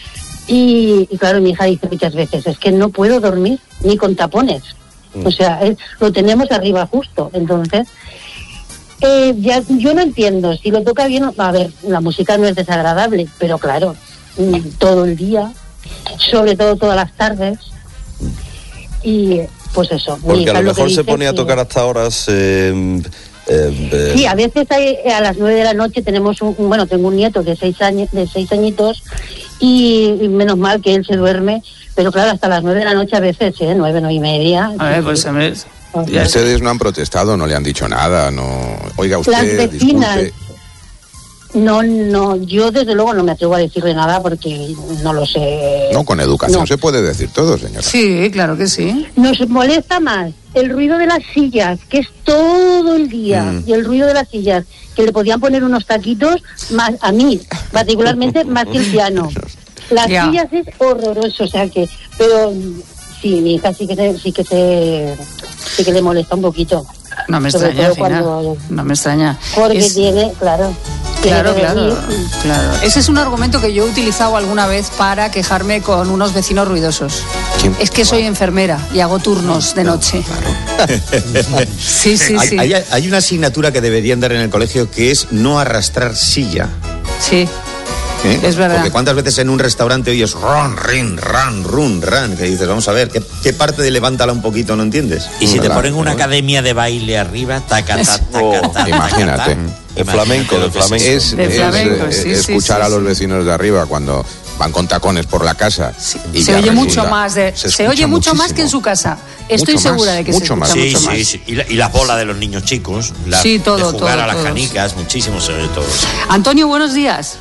Y, y claro, mi hija dice muchas veces, es que no puedo dormir ni con tapones. Uh-huh. O sea, es, lo tenemos arriba justo, entonces... Eh, ya, yo no entiendo, si lo toca bien, a ver, la música no es desagradable, pero claro, mm, todo el día, sobre todo todas las tardes, y pues eso. Porque a lo mejor se ponía a tocar hasta horas... Eh, eh, eh. Sí, a veces hay, a las nueve de la noche tenemos un, bueno, tengo un nieto de seis años, de seis añitos, y, y menos mal que él se duerme, pero claro, hasta las nueve de la noche a veces, ¿eh? Nueve, nueve y media. A ver, pues a ver... Y ustedes no han protestado, no le han dicho nada, no. Oiga, usted, las vecinas, disculpe. No, no, yo desde luego no me atrevo a decirle nada porque no lo sé. No, con educación No. se puede decir todo, señora. Sí, claro que sí. Nos molesta más el ruido de las sillas, que es todo el día, Mm. y el ruido de las sillas, que le podían poner unos taquitos, más a mí, particularmente más que el piano. Las Ya. sillas es horroroso, o sea que, pero sí, mi hija sí que se, sí que se, sí que le molesta un poquito. No me Sobre extraña, todo Fina. cuando- No me extraña. Porque Es- tiene, claro. tiene Claro, que claro, venir. claro. Ese es un argumento que yo he utilizado alguna vez para quejarme con unos vecinos ruidosos. Es que soy enfermera y hago turnos de noche. Sí, sí, hay, sí. Hay, hay una asignatura que deberían dar en el colegio que es no arrastrar silla. Sí. ¿Eh? Es verdad. Porque cuántas veces en un restaurante oyes ron, rin, ran, run, ran, que dices, vamos a ver, ¿qué, qué parte de levántala un poquito no entiendes? Y si te ¿Verdad? ponen una ¿No? academia de baile arriba, taca, taca, taca, taca, Imagínate. taca, El flamenco, el flamenco. Es, De es, flamenco, eh, sí, sí, escuchar sí, a los sí. vecinos de arriba cuando van con tacones por la casa. y Se ya oye mucho resulta- más de, se, escucha oye mucho más muchísimo. que en su casa. Estoy Mucho más, segura de que mucho se más. escucha Sí, mucho sí, más. sí. Y, la- y las bolas de los niños chicos, las Sí, todo, de jugar todo, a las todos. canicas, muchísimo sobre todo. Antonio, buenos días.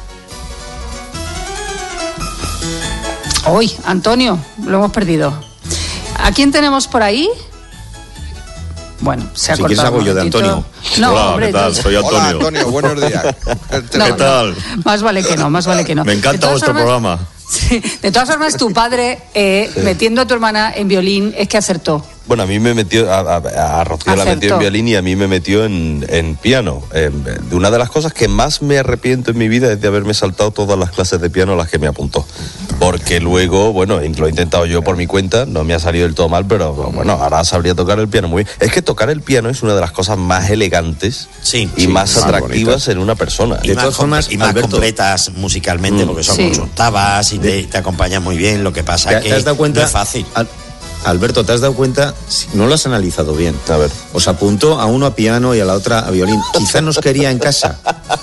Hoy, Antonio, lo hemos perdido. ¿A quién tenemos por ahí? Bueno, se ha Si quieres cortado hago un yo de momentito. Antonio. No, Hola, hombre, ¿qué tal? tú- Soy Antonio. Hola, Antonio, buenos días. No, ¿Qué no. tal? Más vale que no, más vale que no. Me De encanta todas vuestro formas- programa. Sí, de todas formas, tu padre, eh, metiendo a tu hermana en violín, es que acertó. Bueno, a mí me metió, a, a- a Rocío la Acertó. metió en violín y a mí me metió en, en piano. Eh, de una de las cosas que más me arrepiento en mi vida es de haberme saltado todas las clases de piano a las que me apuntó. Porque luego, bueno, lo he intentado yo por mi cuenta, no me ha salido del todo mal, pero bueno, ahora sabría tocar el piano muy bien. Es que tocar el piano es una de las cosas más elegantes Sí, y sí, más más atractivas en una persona. Y más, compre- y más completas musicalmente, Mm. porque son Sí. ocho octavas y te, te acompañan muy bien. Lo que pasa ¿Te, que te has dado cuenta? no es fácil. Al- Alberto, ¿te has dado cuenta? Si no lo has analizado bien. A ver. Os apuntó a uno a piano y a la otra a violín. Quizá nos quería en casa.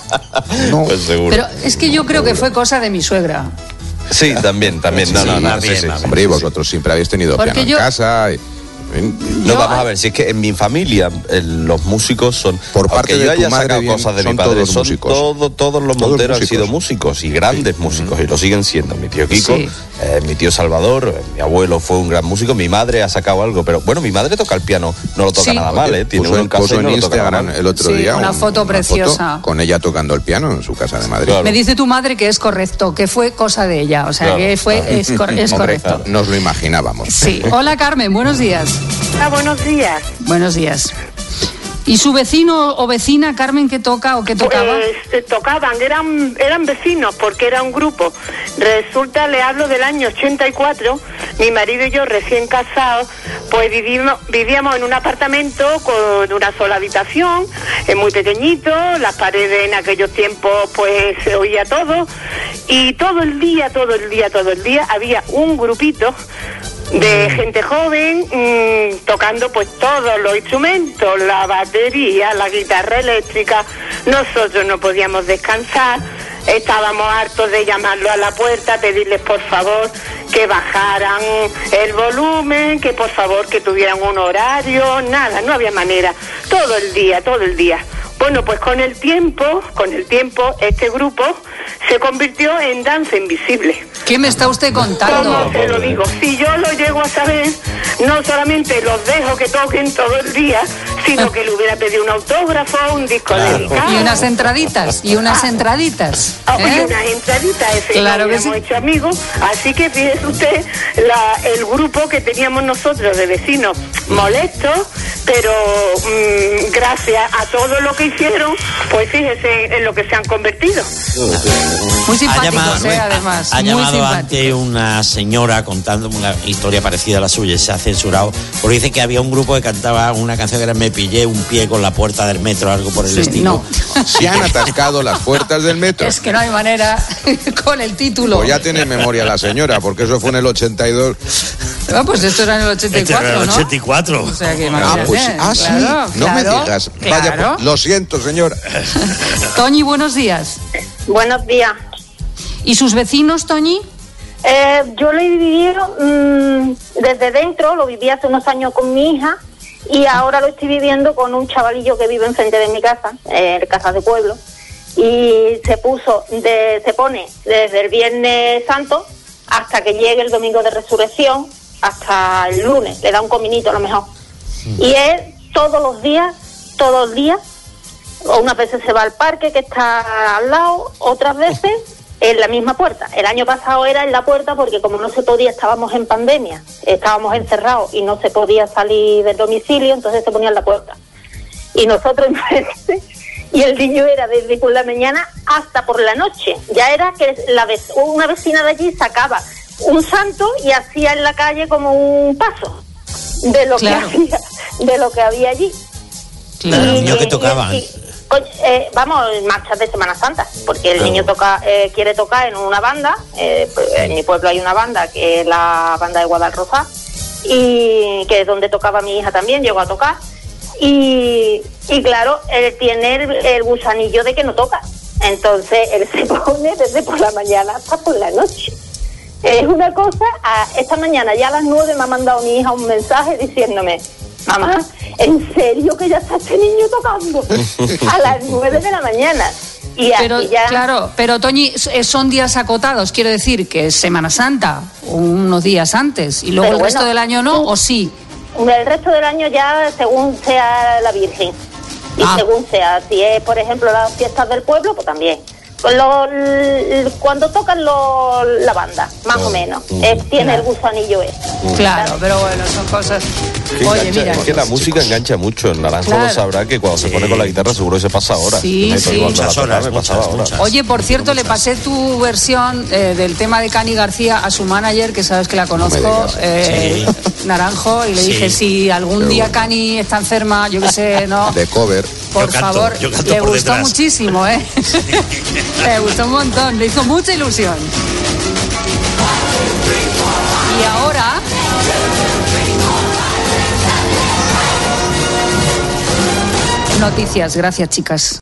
No. Pues seguro. Pero es que yo creo que fue cosa de mi suegra. Sí, también, también. No, no, no. Sí, sí, sí, sí, sí. Hombre, y vosotros siempre habéis tenido Porque piano yo- en casa. y- No, vamos a ver, si es que en mi familia eh, los músicos son, Por parte aunque yo de tu haya madre sacado bien, cosas de mi son padre, todos son músicos. todo- todos los Todos Monteros han músicos. sido músicos y grandes músicos y lo siguen siendo. Mi tío Kiko, Sí. eh, mi tío Salvador, eh, mi abuelo fue un gran músico, mi madre ha sacado algo, pero bueno, mi madre toca el piano, no lo toca Sí. nada mal, ¿eh? Tiene puso, uno en casa puso y no en lo toca nada Instagram mal. el otro Sí, día una foto preciosa. con ella tocando el piano en su casa de Madrid. Claro. Me dice tu madre que es correcto, que fue cosa de ella. O sea, Claro, que fue, claro. es, cor- es Hombre, correcto. nos lo imaginábamos. Sí. Hola, Carmen, buenos días. Ah, buenos días. Buenos días. ¿Y su vecino o vecina, Carmen, qué toca o qué tocaba? Pues eh, tocaban, eran eran vecinos porque era un grupo. Resulta, le hablo del año ochenta y cuatro, mi marido y yo recién casados, pues vivimos, vivíamos en un apartamento con una sola habitación, eh, muy pequeñito, las paredes en aquellos tiempos pues se oía todo, y todo el día, todo el día, todo el día había un grupito de gente joven mmm, tocando pues todos los instrumentos, la batería, la guitarra eléctrica. Nosotros no podíamos descansar, estábamos hartos de llamarlo a la puerta, pedirles por favor que bajaran el volumen, que por favor que tuvieran un horario, nada, no había manera, todo el día, todo el día. Bueno, pues con el tiempo, con el tiempo, este grupo se convirtió en Danza Invisible. ¿Qué me está usted contando? ¿Cómo te lo digo? Si yo lo llego a saber, no solamente los dejo que toquen todo el día, sino que le hubiera pedido un autógrafo, un disco Claro. dedicado. Y unas entraditas, y unas entraditas. Ah, ¿eh? y unas entraditas, ese Claro que hemos sí. hecho amigos, así que fíjese usted la, el grupo que teníamos nosotros de vecinos molestos, pero mmm, gracias a todo lo que hicieron, pues fíjese en lo que se han convertido. Muy Ha simpáticos, llamado, ¿eh? Además. ha muy llamado simpáticos. antes una señora contando una historia parecida a la suya y se ha censurado porque dice que había un grupo que cantaba una canción que era Me pillé un pie con la puerta del metro, algo por el Sí, estilo. no. Se han atascado las puertas del metro. Es que no hay manera con el título. Pues ya tiene memoria la señora, porque eso fue en el ochenta y dos. Ah, pues esto era en el ochenta y cuatro, Este era el ¿no? ochenta y cuatro. O sea que Ah, imagínate. pues ah, sí. Claro, No me claro, digas. Vaya, claro. pues, lo siento, señora. Toñi, buenos días. Buenos días. ¿Y sus vecinos, Toñi? Eh, yo lo he vivido mmm, desde dentro, lo viví hace unos años con mi hija y ahora lo estoy viviendo con un chavalillo que vive enfrente de mi casa, eh, en casa de pueblo, y se puso, de, se pone desde el Viernes Santo hasta que llegue el Domingo de Resurrección, hasta el lunes, le da un cominito a lo mejor. Y es todos los días, todos los días, o unas veces se va al parque que está al lado, otras veces en la misma puerta. El año pasado era en la puerta porque como no se podía, estábamos en pandemia, estábamos encerrados y no se podía salir del domicilio, entonces se ponía en la puerta. Y nosotros enfrente, y el niño era desde por la mañana hasta por la noche. Ya era que la vez, una vecina de allí sacaba un santo y hacía en la calle como un paso de lo Claro. que había, de lo que había allí. Claro, los niños que tocaban. Y- y- coño, eh, vamos, marchas de Semana Santa, porque el Claro. niño toca, eh, quiere tocar en una banda, eh, pues, en mi pueblo hay una banda que es la banda de Guadalrozá, y que es donde tocaba mi hija también, llegó a tocar, y, y claro, él tiene el, el gusanillo de que no toca, entonces él se pone desde por la mañana hasta por la noche. Es una cosa, a, esta mañana ya a las nueve me ha mandado mi hija un mensaje diciéndome: mamá, ¿en serio que ya está este niño tocando? A las nueve de la mañana. Y Pero, así ya... claro, pero Toñi, eh, son días acotados, quiero decir que es Semana Santa, unos días antes, y luego Pero el resto bueno, del año no, ¿o sí? El resto del año ya según sea la Virgen. Y Ah. según sea, si es, por ejemplo, las fiestas del pueblo, pues también. Pues lo- l- cuando tocan lo- la banda, más o menos, eh, tiene el gusanillo ese. Claro, pero bueno, son cosas... Que Oye, engancha- mira, es que la música engancha mucho. El Naranjo Claro. lo sabrá que cuando se pone con la guitarra seguro que se pasa horas. Sí, Yo me sí. cuando la Muchas tocaba horas, me pasaba muchas, horas. muchas. Oye, por cierto, le pasé tu versión eh, del tema de Cani García a su manager, que sabes que la conozco, digas. eh, Naranjo, y le Sí. dije, si algún Qué día bueno. Cani está enferma, yo qué sé, no, De cover. por Yo canto, favor, yo canto le por gustó detrás. muchísimo, ¿eh? Le gustó un montón, le hizo mucha ilusión. Y ahora... Noticias, gracias chicas.